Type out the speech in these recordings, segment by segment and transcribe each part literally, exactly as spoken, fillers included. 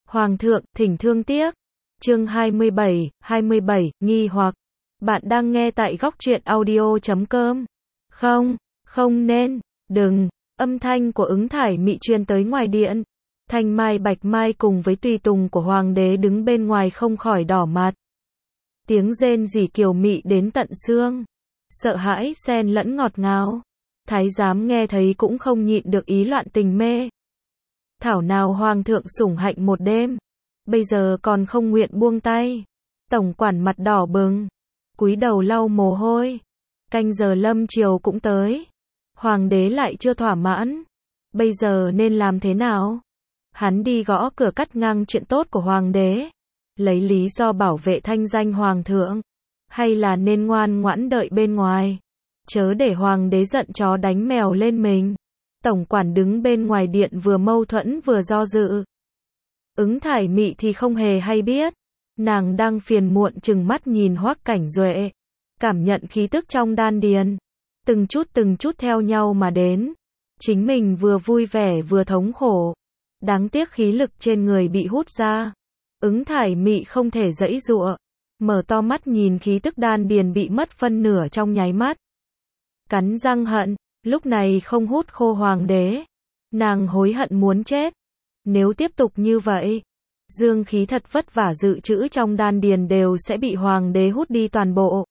Hoàng thượng, thỉnh thương tiếc. Chương hai mươi bảy, hai mươi bảy, nghi hoặc. Bạn đang nghe tại góc truyện audio chấm com. Không, không nên, đừng. Âm thanh của Ứng Thải Mị truyền tới ngoài điện. Thanh Mai Bạch Mai cùng với tùy tùng của hoàng đế đứng bên ngoài không khỏi đỏ mặt. Tiếng rên rỉ kiều mị đến tận xương. Sợ hãi xen lẫn ngọt ngào. Thái giám nghe thấy cũng không nhịn được ý loạn tình mê. Thảo nào hoàng thượng sủng hạnh một đêm, bây giờ còn không nguyện buông tay. Tổng quản mặt đỏ bừng, cúi đầu lau mồ hôi. Canh giờ lâm chiều cũng tới, hoàng đế lại chưa thỏa mãn, bây giờ nên làm thế nào? Hắn đi gõ cửa cắt ngang chuyện tốt của hoàng đế, lấy lý do bảo vệ thanh danh hoàng thượng, hay là nên ngoan ngoãn đợi bên ngoài, chớ để hoàng đế giận chó đánh mèo lên mình. Tổng quản đứng bên ngoài điện vừa mâu thuẫn vừa do dự. Ứng Thải Mị thì không hề hay biết, nàng đang phiền muộn chừng mắt nhìn Hoắc Cảnh Duệ, cảm nhận khí tức trong đan điền, từng chút từng chút theo nhau mà đến. Chính mình vừa vui vẻ vừa thống khổ, đáng tiếc khí lực trên người bị hút ra. Ứng Thải Mị không thể giãy giụa, mở to mắt nhìn khí tức đan điền bị mất phân nửa trong nháy mắt. Cắn răng hận, lúc này không hút khô hoàng đế, nàng hối hận muốn chết. Nếu tiếp tục như vậy, dương khí thật vất vả dự trữ trong đan điền đều sẽ bị hoàng đế hút đi toàn bộ.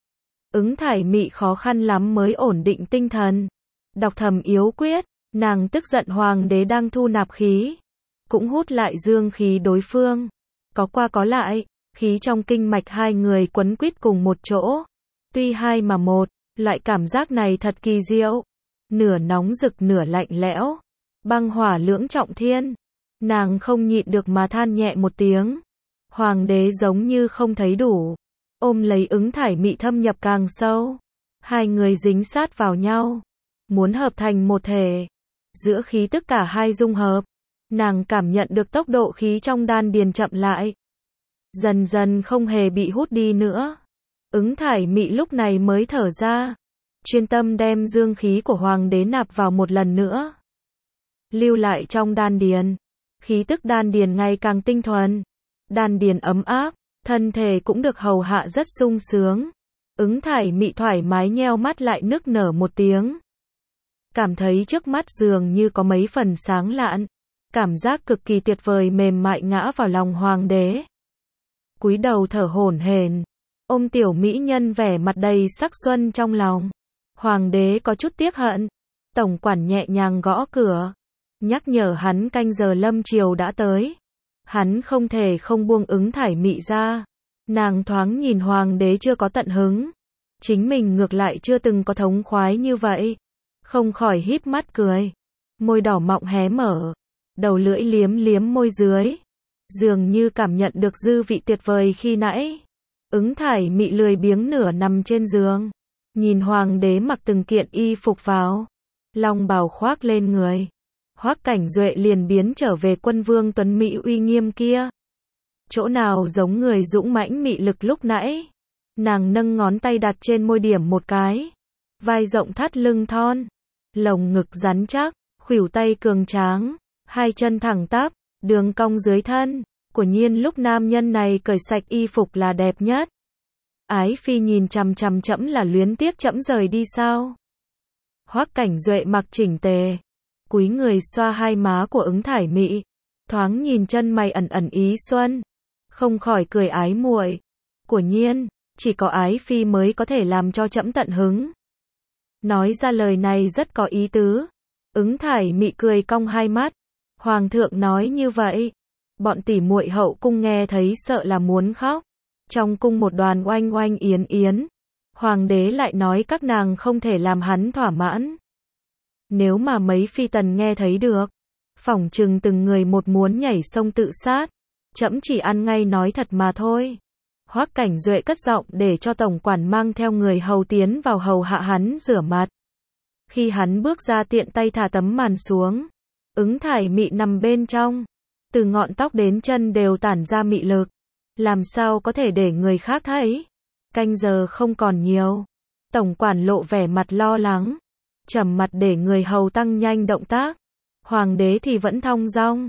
Ứng Thải Mị khó khăn lắm mới ổn định tinh thần, đọc thầm yếu quyết, nàng tức giận hoàng đế đang thu nạp khí, cũng hút lại dương khí đối phương. Có qua có lại, khí trong kinh mạch hai người quấn quýt cùng một chỗ. Tuy hai mà một, loại cảm giác này thật kỳ diệu, nửa nóng rực nửa lạnh lẽo, băng hỏa lưỡng trọng thiên. Nàng không nhịn được mà than nhẹ một tiếng. Hoàng đế giống như không thấy đủ, ôm lấy Ứng Thải Mị thâm nhập càng sâu. Hai người dính sát vào nhau, muốn hợp thành một thể. Giữa khí tức cả hai dung hợp, nàng cảm nhận được tốc độ khí trong đan điền chậm lại, dần dần không hề bị hút đi nữa. Ứng Thải Mị lúc này mới thở ra, chuyên tâm đem dương khí của hoàng đế nạp vào một lần nữa, lưu lại trong đan điền. Khí tức đan điền ngày càng tinh thuần, đan điền ấm áp, thân thể cũng được hầu hạ rất sung sướng. Ứng Thải Mị thoải mái nheo mắt lại nức nở một tiếng, cảm thấy trước mắt dường như có mấy phần sáng lạn, cảm giác cực kỳ tuyệt vời mềm mại ngã vào lòng hoàng đế. Cúi đầu thở hổn hển, ôm tiểu mỹ nhân vẻ mặt đầy sắc xuân trong lòng. Hoàng đế có chút tiếc hận. Tổng quản nhẹ nhàng gõ cửa, nhắc nhở hắn canh giờ lâm chiều đã tới. Hắn không thể không buông Ứng Thải Mị ra. Nàng thoáng nhìn hoàng đế chưa có tận hứng, chính mình ngược lại chưa từng có thống khoái như vậy, không khỏi híp mắt cười, môi đỏ mọng hé mở, đầu lưỡi liếm liếm môi dưới, dường như cảm nhận được dư vị tuyệt vời khi nãy. Ứng Thải Mị lười biếng nửa nằm trên giường, nhìn hoàng đế mặc từng kiện y phục vào, long bào khoác lên người. Hoắc Cảnh Duệ liền biến trở về quân vương tuấn mỹ uy nghiêm kia. Chỗ nào giống người dũng mãnh mị lực lúc nãy. Nàng nâng ngón tay đặt trên môi điểm một cái. Vai rộng thắt lưng thon, lồng ngực rắn chắc, khuỷu tay cường tráng, hai chân thẳng tắp, đường cong dưới thân. Quả nhiên lúc nam nhân này cởi sạch y phục là đẹp nhất. Ái phi nhìn chằm chằm trẫm là luyến tiếc trẫm rời đi sao? Hoắc Cảnh Duệ mặc chỉnh tề, cúi người xoa hai má của Ứng Thải Mị, thoáng nhìn chân mày ẩn ẩn ý xuân, không khỏi cười ái muội. Quả nhiên, chỉ có ái phi mới có thể làm cho trẫm tận hứng. Nói ra lời này rất có ý tứ. Ứng Thải Mị cười cong hai mắt. Hoàng thượng nói như vậy, bọn tỉ muội hậu cung nghe thấy sợ là muốn khóc. Trong cung một đoàn oanh oanh yến yến, hoàng đế lại nói các nàng không thể làm hắn thỏa mãn. Nếu mà mấy phi tần nghe thấy được, phỏng chừng từng người một muốn nhảy sông tự sát. Trẫm chỉ ăn ngay nói thật mà thôi. Hoắc Cảnh Duệ cất giọng để cho tổng quản mang theo người hầu tiến vào hầu hạ hắn rửa mặt. Khi hắn bước ra tiện tay thả tấm màn xuống, Ứng Thải Mị nằm bên trong, từ ngọn tóc đến chân đều tản ra mị lực, làm sao có thể để người khác thấy. Canh giờ không còn nhiều, tổng quản lộ vẻ mặt lo lắng, trầm mặt để người hầu tăng nhanh động tác. Hoàng đế thì vẫn thong dong,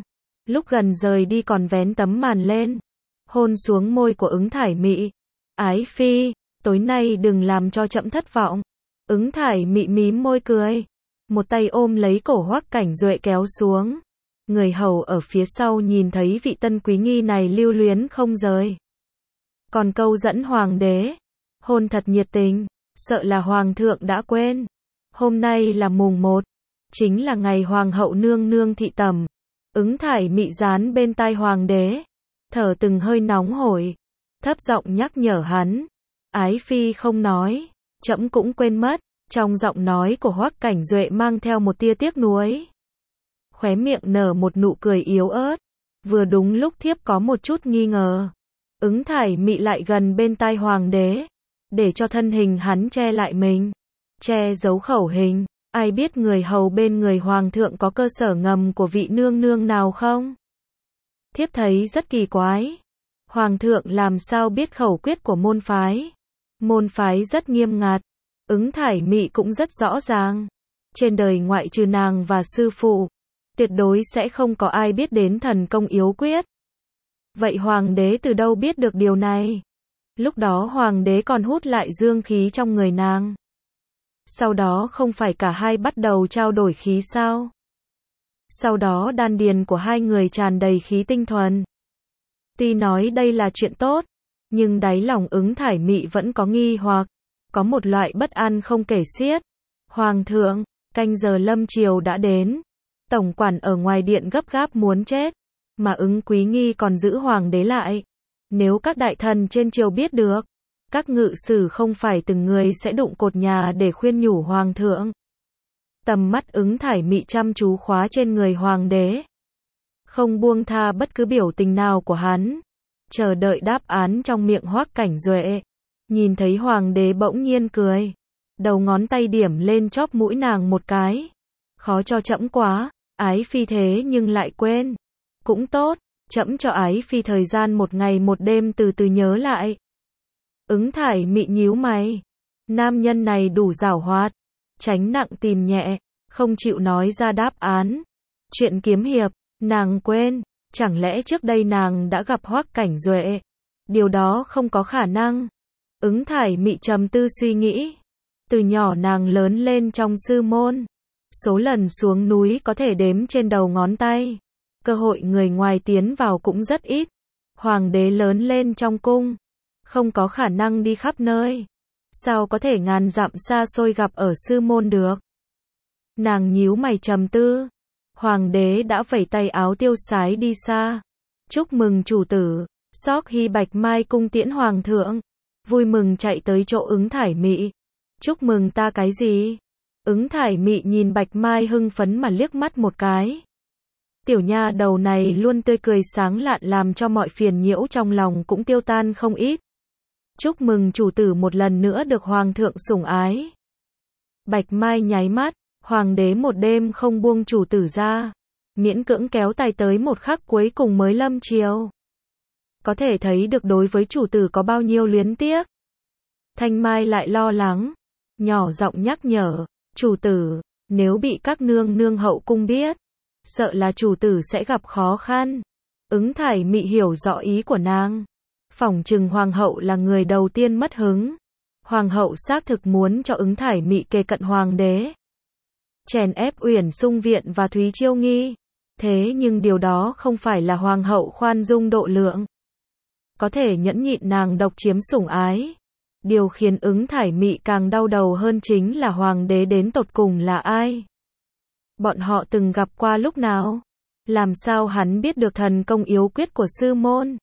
Lúc gần rời đi còn vén tấm màn lên, hôn xuống môi của Ứng Thải Mị. Ái phi, tối nay đừng làm cho trẫm thất vọng. Ứng Thải Mị mím môi cười, một tay ôm lấy cổ Hoắc Cảnh Duệ kéo xuống. Người hầu ở phía sau nhìn thấy vị tân quý nghi này lưu luyến không rời. Còn câu dẫn hoàng đế, hôn thật nhiệt tình, sợ là hoàng thượng đã quên. Hôm nay là mùng một, chính là ngày hoàng hậu nương nương thị tẩm. Ứng Thải Mị dán bên tai hoàng đế, thở từng hơi nóng hổi, thấp giọng nhắc nhở hắn. Ái phi không nói, trẫm cũng quên mất. Trong giọng nói của Hoắc Cảnh Duệ mang theo một tia tiếc nuối. Khóe miệng nở một nụ cười yếu ớt. Vừa đúng lúc thiếp có một chút nghi ngờ. Ứng Thải Mị lại gần bên tai hoàng đế, để cho thân hình hắn che lại mình, che giấu khẩu hình. Ai biết người hầu bên người hoàng thượng có cơ sở ngầm của vị nương nương nào không? Thiếp thấy rất kỳ quái. Hoàng thượng làm sao biết khẩu quyết của môn phái? Môn phái rất nghiêm ngặt. Ứng Thải Mị cũng rất rõ ràng. Trên đời ngoại trừ nàng và sư phụ, tuyệt đối sẽ không có ai biết đến thần công yếu quyết. Vậy hoàng đế từ đâu biết được điều này? Lúc đó hoàng đế còn hút lại dương khí trong người nàng. Sau đó không phải cả hai bắt đầu trao đổi khí sao? Sau đó đan điền của hai người tràn đầy khí tinh thuần. Tuy nói đây là chuyện tốt, nhưng đáy lòng Ứng Thải Mị vẫn có nghi hoặc, có một loại bất an không kể xiết. Hoàng thượng, canh giờ lâm triều đã đến. Tổng quản ở ngoài điện gấp gáp muốn chết, mà Ứng quý nghi còn giữ hoàng đế lại. Nếu các đại thần trên triều biết được, các ngự sử không phải từng người sẽ đụng cột nhà để khuyên nhủ hoàng thượng. Tầm mắt Ứng Thải Mị chăm chú khóa trên người hoàng đế, không buông tha bất cứ biểu tình nào của hắn, chờ đợi đáp án trong miệng Hoắc Cảnh Duệ. Nhìn thấy hoàng đế bỗng nhiên cười, đầu ngón tay điểm lên chóp mũi nàng một cái. Khó cho trẫm quá, ái phi thế nhưng lại quên. Cũng tốt, trẫm cho ái phi thời gian một ngày một đêm từ từ nhớ lại. Ứng Thải Mị nhíu mày. Nam nhân này đủ giảo hoạt, tránh nặng tìm nhẹ, không chịu nói ra đáp án. Chuyện kiếm hiệp, nàng quên, chẳng lẽ trước đây nàng đã gặp Hoắc Cảnh Duệ? Điều đó không có khả năng. Ứng Thải Mị trầm tư suy nghĩ. Từ nhỏ nàng lớn lên trong sư môn, số lần xuống núi có thể đếm trên đầu ngón tay. Cơ hội người ngoài tiến vào cũng rất ít. Hoàng đế lớn lên trong cung, không có khả năng đi khắp nơi. Sao có thể ngàn dặm xa xôi gặp ở sư môn được? Nàng nhíu mày trầm tư. Hoàng đế đã vẩy tay áo tiêu sái đi xa. Chúc mừng chủ tử. Sóc Hy Bạch Mai cung tiễn hoàng thượng. Vui mừng chạy tới chỗ Ứng Thải Mị. Chúc mừng ta cái gì? Ứng Thải Mị nhìn Bạch Mai hưng phấn mà liếc mắt một cái. Tiểu nha đầu này luôn tươi cười sáng lạn làm cho mọi phiền nhiễu trong lòng cũng tiêu tan không ít. Chúc mừng chủ tử một lần nữa được hoàng thượng sủng ái. Bạch Mai nháy mắt, hoàng đế một đêm không buông chủ tử ra, miễn cưỡng kéo tay tới một khắc cuối cùng mới lâm triều. Có thể thấy được đối với chủ tử có bao nhiêu luyến tiếc. Thanh Mai lại lo lắng, nhỏ giọng nhắc nhở, chủ tử, nếu bị các nương nương hậu cung biết, sợ là chủ tử sẽ gặp khó khăn. Ứng Thải Mị hiểu rõ ý của nàng. Phỏng chừng hoàng hậu là người đầu tiên mất hứng. Hoàng hậu xác thực muốn cho Ứng Thải Mị kề cận hoàng đế, chèn ép Uyển Sung Viện và Thúy Chiêu Nghi. Thế nhưng điều đó không phải là hoàng hậu khoan dung độ lượng, có thể nhẫn nhịn nàng độc chiếm sủng ái. Điều khiến Ứng Thải Mị càng đau đầu hơn chính là hoàng đế đến tột cùng là ai? Bọn họ từng gặp qua lúc nào? Làm sao hắn biết được thần công yếu quyết của sư môn?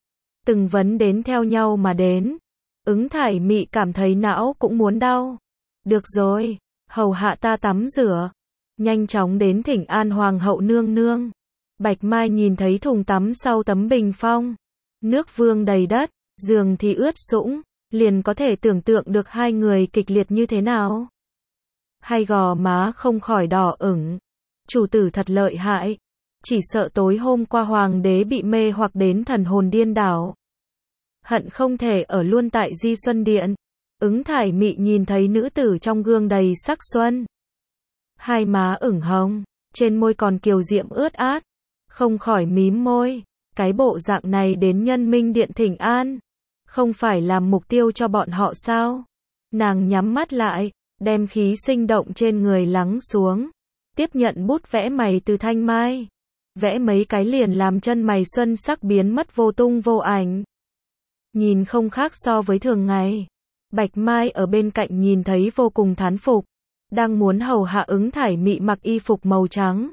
Từng vấn đến theo nhau mà đến. Ứng Thải Mị cảm thấy não cũng muốn đau. Được rồi, hầu hạ ta tắm rửa. Nhanh chóng đến thỉnh an hoàng hậu nương nương. Bạch Mai nhìn thấy thùng tắm sau tấm bình phong. Nước vương đầy đất, giường thì ướt sũng, liền có thể tưởng tượng được hai người kịch liệt như thế nào. Hai gò má không khỏi đỏ ửng. Chủ tử thật lợi hại. Chỉ sợ tối hôm qua hoàng đế bị mê hoặc đến thần hồn điên đảo. Hận không thể ở luôn tại Di Xuân Điện. Ứng Thải Mị nhìn thấy nữ tử trong gương đầy sắc xuân. Hai má ửng hồng, trên môi còn kiều diễm ướt át. không khỏi mím môi, cái bộ dạng này đến Nhân Minh Điện thỉnh an, không phải làm mục tiêu cho bọn họ sao? Nàng nhắm mắt lại, đem khí sinh động trên người lắng xuống, tiếp nhận bút vẽ mày từ Thanh Mai. Vẽ mấy cái liền làm chân mày xuân sắc biến mất vô tung vô ảnh. Nhìn không khác so với thường ngày. Bạch Mai ở bên cạnh nhìn thấy vô cùng thán phục, đang muốn hầu hạ Ứng Thải Mị mặc y phục màu trắng.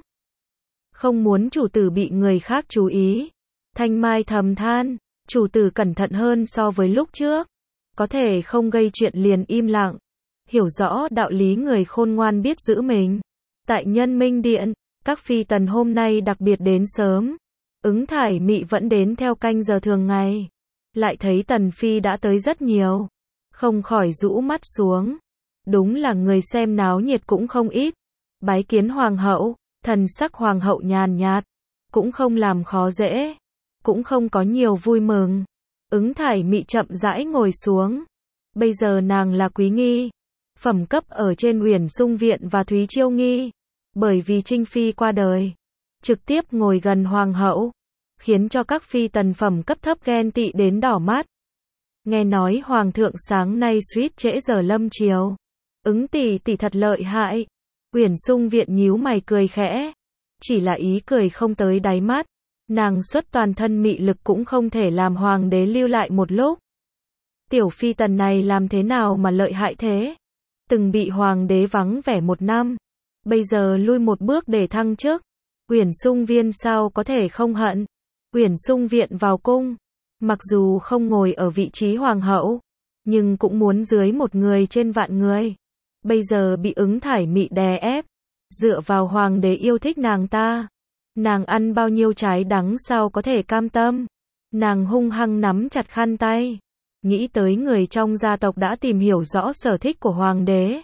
Không muốn chủ tử bị người khác chú ý. Thanh Mai thầm than, chủ tử cẩn thận hơn so với lúc trước. Có thể không gây chuyện liền im lặng. Hiểu rõ đạo lý người khôn ngoan biết giữ mình. Tại Nhân Minh Điện, các phi tần hôm nay đặc biệt đến sớm. Ứng Thải Mị vẫn đến theo canh giờ thường ngày. Lại thấy tần phi đã tới rất nhiều. Không khỏi rũ mắt xuống. Đúng là người xem náo nhiệt cũng không ít. Bái kiến hoàng hậu, thần sắc hoàng hậu nhàn nhạt. Cũng không làm khó dễ. Cũng không có nhiều vui mừng. Ứng Thải Mị chậm rãi ngồi xuống. Bây giờ nàng là quý nghi. Phẩm cấp ở trên Uyển Sung Viện và Thúy Chiêu Nghi. Bởi vì Trinh Phi qua đời. Trực tiếp ngồi gần hoàng hậu. Khiến cho các phi tần phẩm cấp thấp ghen tị đến đỏ mắt. Nghe nói hoàng thượng sáng nay suýt trễ giờ lâm chiều. Ứng tỷ tỷ thật lợi hại. Uyển Sung Viện nhíu mày cười khẽ. Chỉ là ý cười không tới đáy mắt. Nàng xuất toàn thân mị lực cũng không thể làm hoàng đế lưu lại một lúc. Tiểu phi tần này làm thế nào mà lợi hại thế? Từng bị hoàng đế vắng vẻ một năm. Bây giờ lui một bước để thăng chức. Uyển Sung Viên sao có thể không hận? Uyển Sung Viện vào cung. Mặc dù không ngồi ở vị trí hoàng hậu. Nhưng cũng muốn dưới một người trên vạn người. Bây giờ bị Ứng Thải Mị đè ép. Dựa vào hoàng đế yêu thích nàng ta. Nàng ăn bao nhiêu trái đắng sao có thể cam tâm. Nàng hung hăng nắm chặt khăn tay. Nghĩ tới người trong gia tộc đã tìm hiểu rõ sở thích của hoàng đế.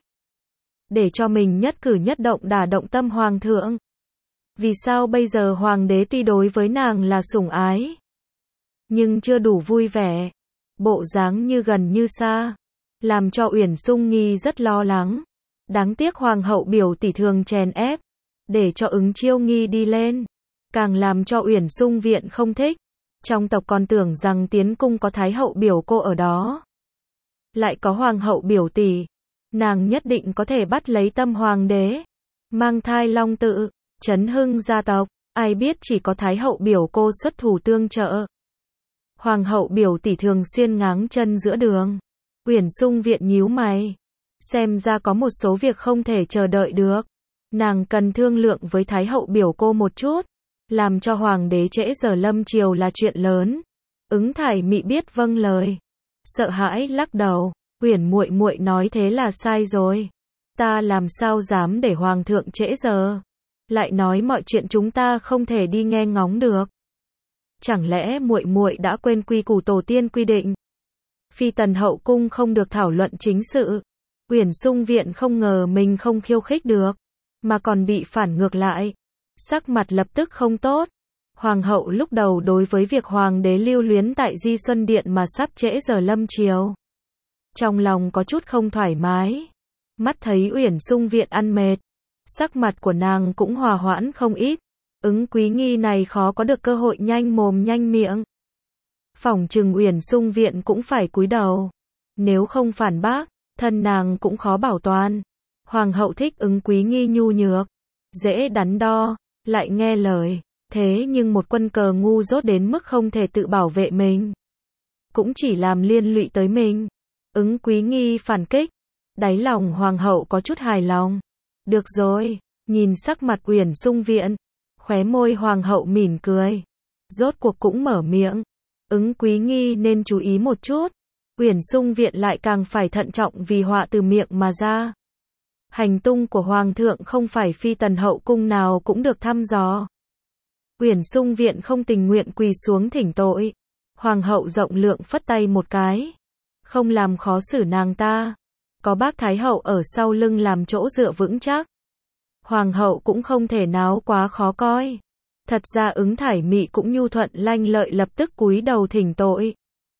Để cho mình nhất cử nhất động đả động tâm hoàng thượng. Vì sao bây giờ hoàng đế tuy đối với nàng là sủng ái. Nhưng chưa đủ vui vẻ. Bộ dáng như gần như xa. Làm cho Uyển Sung Nghi rất lo lắng. Đáng tiếc hoàng hậu biểu tỷ thường chèn ép. Để cho Ứng Chiêu Nghi đi lên. Càng làm cho Uyển Sung Viện không thích. Trong tộc còn tưởng rằng tiến cung có thái hậu biểu cô ở đó. Lại có hoàng hậu biểu tỷ. Nàng nhất định có thể bắt lấy tâm hoàng đế. Mang thai long tự. Chấn hưng gia tộc. Ai biết chỉ có thái hậu biểu cô xuất thủ tương trợ. Hoàng hậu biểu tỷ thường xuyên ngáng chân giữa đường. Uyển Sung Viện nhíu mày. Xem ra có một số việc không thể chờ đợi được. Nàng cần thương lượng với thái hậu biểu cô một chút. Làm cho hoàng đế trễ giờ lâm chiều là chuyện lớn. Ứng Thải Mị biết vâng lời. Sợ hãi lắc đầu. Uyển muội muội nói thế là sai rồi. Ta làm sao dám để hoàng thượng trễ giờ. Lại nói mọi chuyện chúng ta không thể đi nghe ngóng được. Chẳng lẽ muội muội đã quên quy củ tổ tiên quy định. Phi tần hậu cung không được thảo luận chính sự. Uyển Sung Viện không ngờ mình không khiêu khích được. Mà còn bị phản ngược lại. Sắc mặt lập tức không tốt. Hoàng hậu lúc đầu đối với việc hoàng đế lưu luyến tại Di Xuân Điện mà sắp trễ giờ lâm chiều. Trong lòng có chút không thoải mái. Mắt thấy Uyển Sung Viện ăn mệt. Sắc mặt của nàng cũng hòa hoãn không ít. Ứng quý nghi này khó có được cơ hội nhanh mồm nhanh miệng. Phỏng chừng Uyển Sung Viện cũng phải cúi đầu. Nếu không phản bác, thân nàng cũng khó bảo toàn. Hoàng hậu thích Ứng quý nghi nhu nhược. Dễ đắn đo, lại nghe lời. Thế nhưng một quân cờ ngu dốt đến mức không thể tự bảo vệ mình. Cũng chỉ làm liên lụy tới mình. Ứng quý nghi phản kích. Đáy lòng hoàng hậu có chút hài lòng. Được rồi, nhìn sắc mặt Uyển Sung Viện. Khóe môi hoàng hậu mỉm cười. Rốt cuộc cũng mở miệng. Ứng quý nghi nên chú ý một chút. Uyển Sung Viện lại càng phải thận trọng vì họa từ miệng mà ra. Hành tung của hoàng thượng không phải phi tần hậu cung nào cũng được thăm dò. Uyển Sung Viện không tình nguyện quỳ xuống thỉnh tội. Hoàng hậu rộng lượng phất tay một cái. Không làm khó xử nàng ta. Có bác thái hậu ở sau lưng làm chỗ dựa vững chắc. Hoàng hậu cũng không thể nào quá khó coi. Thật ra Ứng Thải Mị cũng nhu thuận lanh lợi lập tức cúi đầu thỉnh tội.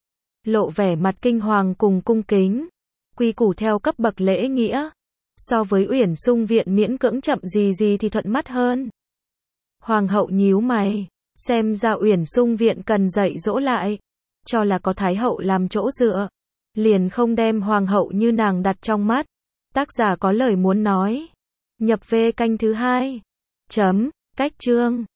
Lộ vẻ mặt kinh hoàng cùng cung kính. Quy củ theo cấp bậc lễ nghĩa. So với Uyển Sung Viện miễn cưỡng chậm gì gì thì thuận mắt hơn. Hoàng hậu nhíu mày, xem ra Uyển Sung viện cần dạy dỗ lại, cho là có Thái hậu làm chỗ dựa, liền không đem hoàng hậu như nàng đặt trong mắt. Tác giả có lời muốn nói. Nhập V kênh thứ hai. Chấm, cách chương.